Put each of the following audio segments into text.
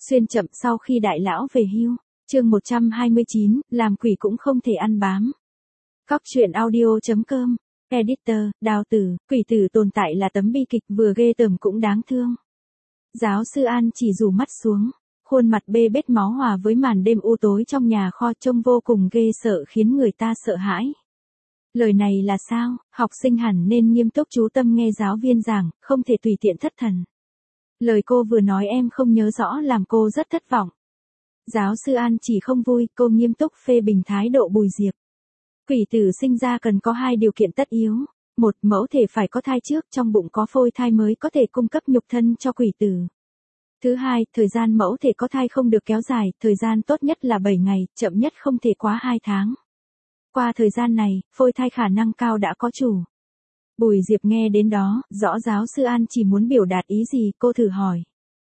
Xuyên chậm sau khi đại lão về hưu. Chương 129, làm quỷ cũng không thể ăn bám. Cóc truyện audio.com. Editor, Đào Tử, quỷ tử tồn tại là tấm bi kịch vừa ghê tởm cũng đáng thương. Giáo sư An chỉ rủ mắt xuống, khuôn mặt bê bết máu hòa với màn đêm u tối trong nhà kho trông vô cùng ghê sợ khiến người ta sợ hãi. Lời này là sao? Học sinh hẳn nên nghiêm túc chú tâm nghe giáo viên giảng, không thể tùy tiện thất thần. Lời cô vừa nói em không nhớ rõ làm cô rất thất vọng. Giáo sư An chỉ không vui, cô nghiêm túc phê bình thái độ Bùi Diệp. Quỷ tử sinh ra cần có hai điều kiện tất yếu. Một, mẫu thể phải có thai trước, trong bụng có phôi thai mới có thể cung cấp nhục thân cho quỷ tử. Thứ hai, thời gian mẫu thể có thai không được kéo dài, thời gian tốt nhất là 7 ngày, chậm nhất không thể quá 2 tháng. Qua thời gian này, phôi thai khả năng cao đã có chủ. Bùi Diệp nghe đến đó, rõ giáo sư An chỉ muốn biểu đạt ý gì, cô thử hỏi.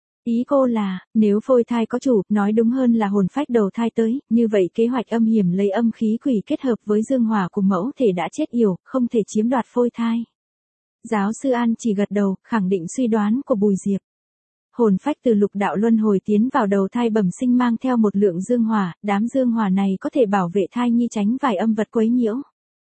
Ý cô là, nếu phôi thai có chủ, nói đúng hơn là hồn phách đầu thai tới, như vậy kế hoạch âm hiểm lấy âm khí quỷ kết hợp với dương hỏa của mẫu thể đã chết yểu, không thể chiếm đoạt phôi thai. Giáo sư An chỉ gật đầu, khẳng định suy đoán của Bùi Diệp. Hồn phách từ lục đạo luân hồi tiến vào đầu thai bẩm sinh mang theo một lượng dương hỏa, đám dương hỏa này có thể bảo vệ thai nhi tránh vài âm vật quấy nhiễu.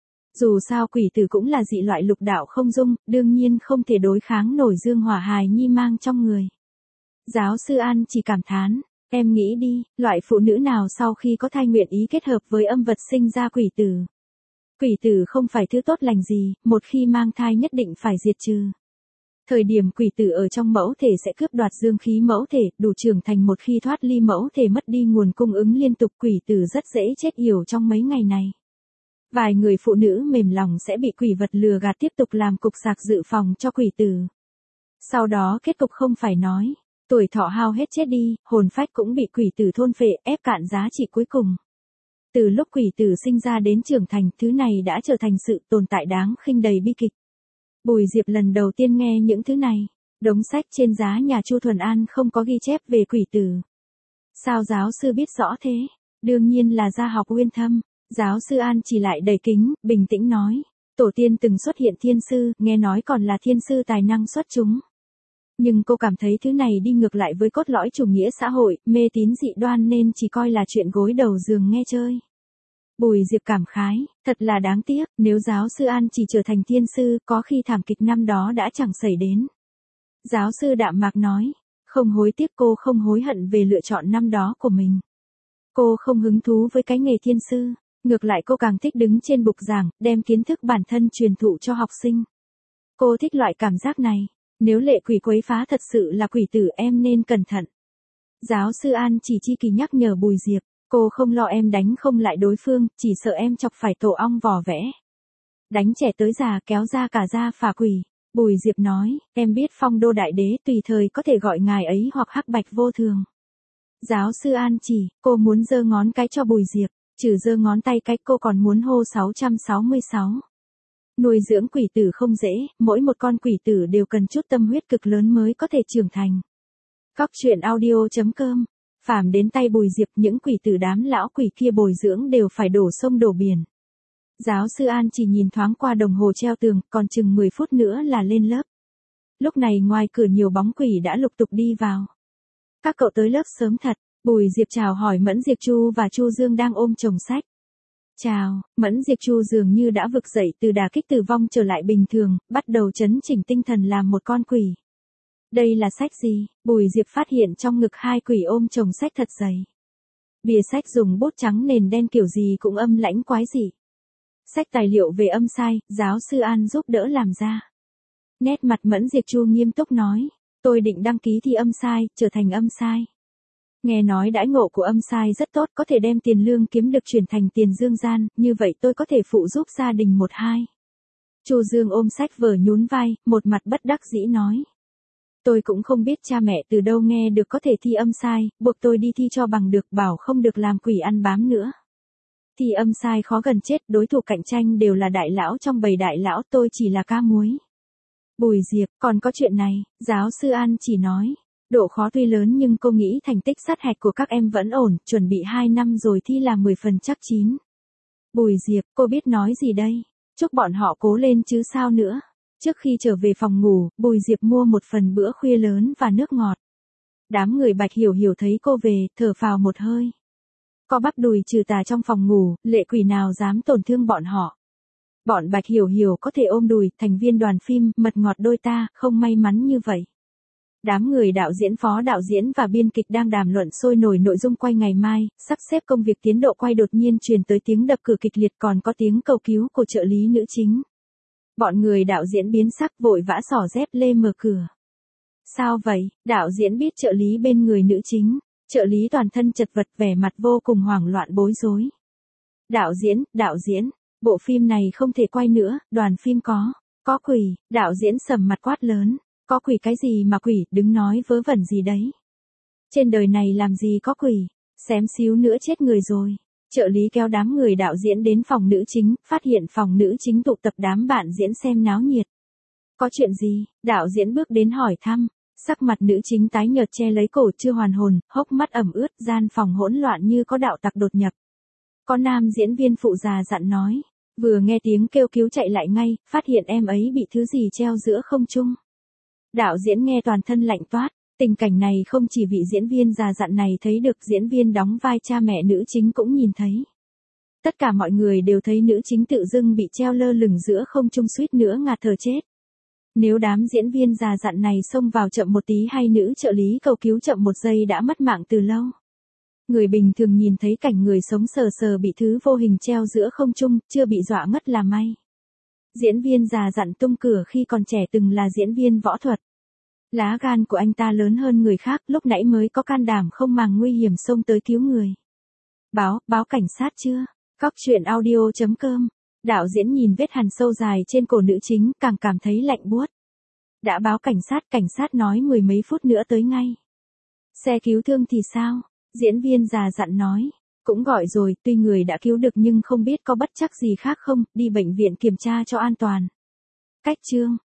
Dù sao quỷ tử cũng là dị loại lục đạo không dung, đương nhiên không thể đối kháng nổi dương hỏa hài nhi mang trong người. Giáo sư An chỉ cảm thán, em nghĩ đi, loại phụ nữ nào sau khi có thai nguyện ý kết hợp với âm vật sinh ra quỷ tử. Quỷ tử không phải thứ tốt lành gì, một khi mang thai nhất định phải diệt trừ. Thời điểm quỷ tử ở trong mẫu thể sẽ cướp đoạt dương khí mẫu thể, đủ trưởng thành một khi thoát ly mẫu thể mất đi nguồn cung ứng liên tục quỷ tử rất dễ chết yểu trong mấy ngày này. Vài người phụ nữ mềm lòng sẽ bị quỷ vật lừa gạt tiếp tục làm cục sạc dự phòng cho quỷ tử. Sau đó kết cục không phải nói, tuổi thọ hao hết chết đi, hồn phách cũng bị quỷ tử thôn phệ ép cạn giá trị cuối cùng. Từ lúc quỷ tử sinh ra đến trưởng thành, thứ này đã trở thành sự tồn tại đáng khinh đầy bi kịch. Bùi Diệp lần đầu tiên nghe những thứ này. Đống sách trên giá nhà Chu Thuần An không có ghi chép về quỷ tử. Sao giáo sư biết rõ thế? Đương nhiên là gia học uyên thâm. Giáo sư An chỉ lại đầy kính, bình tĩnh nói. Tổ tiên từng xuất hiện thiên sư, nghe nói còn là thiên sư tài năng xuất chúng. Nhưng cô cảm thấy thứ này đi ngược lại với cốt lõi chủ nghĩa xã hội, mê tín dị đoan nên chỉ coi là chuyện gối đầu giường nghe chơi. Bùi Diệp cảm khái, thật là đáng tiếc, nếu giáo sư An chỉ trở thành thiên sư, có khi thảm kịch năm đó đã chẳng xảy đến. Giáo sư đạm mạc nói, không hối tiếc, cô không hối hận về lựa chọn năm đó của mình. Cô không hứng thú với cái nghề thiên sư, ngược lại cô càng thích đứng trên bục giảng, đem kiến thức bản thân truyền thụ cho học sinh. Cô thích loại cảm giác này, nếu lệ quỷ quấy phá thật sự là quỷ tử em nên cẩn thận. Giáo sư An chỉ chi kỳ nhắc nhở Bùi Diệp. Cô không lo em đánh không lại đối phương, chỉ sợ em chọc phải tổ ong vò vẽ. Đánh trẻ tới già kéo ra cả da phả quỷ. Bùi Diệp nói, em biết Phong Đô Đại Đế tùy thời có thể gọi ngài ấy hoặc Hắc Bạch Vô Thường. Giáo sư An chỉ, cô muốn giơ ngón cái cho Bùi Diệp, trừ giơ ngón tay cái cô còn muốn hô 666. Nuôi dưỡng quỷ tử không dễ, mỗi một con quỷ tử đều cần chút tâm huyết cực lớn mới có thể trưởng thành. Cóc truyện audio.com. Phàm đến tay Bùi Diệp, những quỷ tử đám lão quỷ kia bồi dưỡng đều phải đổ sông đổ biển. Giáo sư An chỉ nhìn thoáng qua đồng hồ treo tường, còn chừng 10 phút nữa là lên lớp. Lúc này ngoài cửa nhiều bóng quỷ đã lục tục đi vào. Các cậu tới lớp sớm thật. Bùi Diệp chào hỏi Mẫn Diệp Chu và Chu Dương đang ôm chồng sách. Chào, Mẫn Diệp Chu dường như đã vực dậy từ đả kích tử vong trở lại bình thường, bắt đầu trấn chỉnh tinh thần làm một con quỷ. Đây là sách gì? Bùi Diệp phát hiện trong ngực hai quỷ ôm chồng sách thật dày. Bìa sách dùng bút trắng nền đen kiểu gì cũng âm lãnh quái dị. Sách tài liệu về âm sai, giáo sư An giúp đỡ làm ra. Nét mặt Mẫn Diệp Chu nghiêm túc nói, tôi định đăng ký thi âm sai, trở thành âm sai. Nghe nói đãi ngộ của âm sai rất tốt, có thể đem tiền lương kiếm được chuyển thành tiền dương gian, như vậy tôi có thể phụ giúp gia đình 1-2. Chu Dương ôm sách vở nhún vai, một mặt bất đắc dĩ nói. Tôi cũng không biết cha mẹ từ đâu nghe được có thể thi âm sai, buộc tôi đi thi cho bằng được, bảo không được làm quỷ ăn bám nữa. Thi âm sai khó gần chết, đối thủ cạnh tranh đều là đại lão trong bầy đại lão, tôi chỉ là cá muối. Bùi Diệp, còn có chuyện này, giáo sư An chỉ nói. Độ khó tuy lớn nhưng cô nghĩ thành tích sát hạch của các em vẫn ổn, chuẩn bị 2 năm rồi thi là 10 phần chắc chín. Bùi Diệp, cô biết nói gì đây? Chúc bọn họ cố lên chứ sao nữa. Trước khi trở về phòng ngủ, Bùi Diệp mua một phần bữa khuya lớn và nước ngọt. Đám người Bạch Hiểu Hiểu thấy cô về, thở phào một hơi. Có bắp đùi trừ tà trong phòng ngủ, lệ quỷ nào dám tổn thương bọn họ. Bọn Bạch Hiểu Hiểu có thể ôm đùi, thành viên đoàn phim, mật ngọt đôi ta, không may mắn như vậy. Đám người đạo diễn, phó đạo diễn và biên kịch đang đàm luận sôi nổi nội dung quay ngày mai, sắp xếp công việc tiến độ quay, đột nhiên truyền tới tiếng đập cửa kịch liệt, còn có tiếng cầu cứu của trợ lý nữ chính. Bọn người đạo diễn biến sắc, vội vã xỏ dép lê mở cửa. Sao vậy? Đạo diễn biết trợ lý bên người nữ chính. Trợ lý toàn thân chật vật, vẻ mặt vô cùng hoảng loạn bối rối. Đạo diễn, bộ phim này không thể quay nữa, đoàn phim có quỷ. Đạo diễn sầm mặt quát lớn. Có quỷ cái gì mà quỷ, đứng nói vớ vẩn gì đấy. Trên đời này làm gì có quỷ, xém xíu nữa chết người rồi. Trợ lý kéo đám người đạo diễn đến phòng nữ chính, phát hiện phòng nữ chính tụ tập đám bạn diễn xem náo nhiệt. Có chuyện gì? Đạo diễn bước đến hỏi thăm. Sắc mặt nữ chính tái nhợt, che lấy cổ chưa hoàn hồn, hốc mắt ẩm ướt, gian phòng hỗn loạn như có đạo tặc đột nhập. Có nam diễn viên phụ già dặn nói. Vừa nghe tiếng kêu cứu chạy lại ngay, phát hiện em ấy bị thứ gì treo giữa không trung. Đạo diễn nghe toàn thân lạnh toát, tình cảnh này không chỉ vị diễn viên già dặn này thấy được, diễn viên đóng vai cha mẹ nữ chính cũng nhìn thấy. Tất cả mọi người đều thấy nữ chính tự dưng bị treo lơ lửng giữa không trung, suýt nữa ngạt thở chết. Nếu đám diễn viên già dặn này xông vào chậm một tí hay nữ trợ lý cầu cứu chậm một giây đã mất mạng từ lâu. Người bình thường nhìn thấy cảnh người sống sờ sờ bị thứ vô hình treo giữa không trung, chưa bị dọa ngất là may. Diễn viên già dặn tung cửa khi còn trẻ từng là diễn viên võ thuật. Lá gan của anh ta lớn hơn người khác, lúc nãy mới có can đảm không màng nguy hiểm xông tới cứu người. Báo cảnh sát chưa? Cóc truyện audio.com. Đạo diễn nhìn vết hằn sâu dài trên cổ nữ chính, càng cảm thấy lạnh buốt. Đã báo cảnh sát nói 10 mấy phút nữa tới ngay. Xe cứu thương thì sao? Diễn viên già dặn nói. Cũng gọi rồi, tuy người đã cứu được nhưng không biết có bất trắc gì khác không, đi bệnh viện kiểm tra cho an toàn. Cách chương.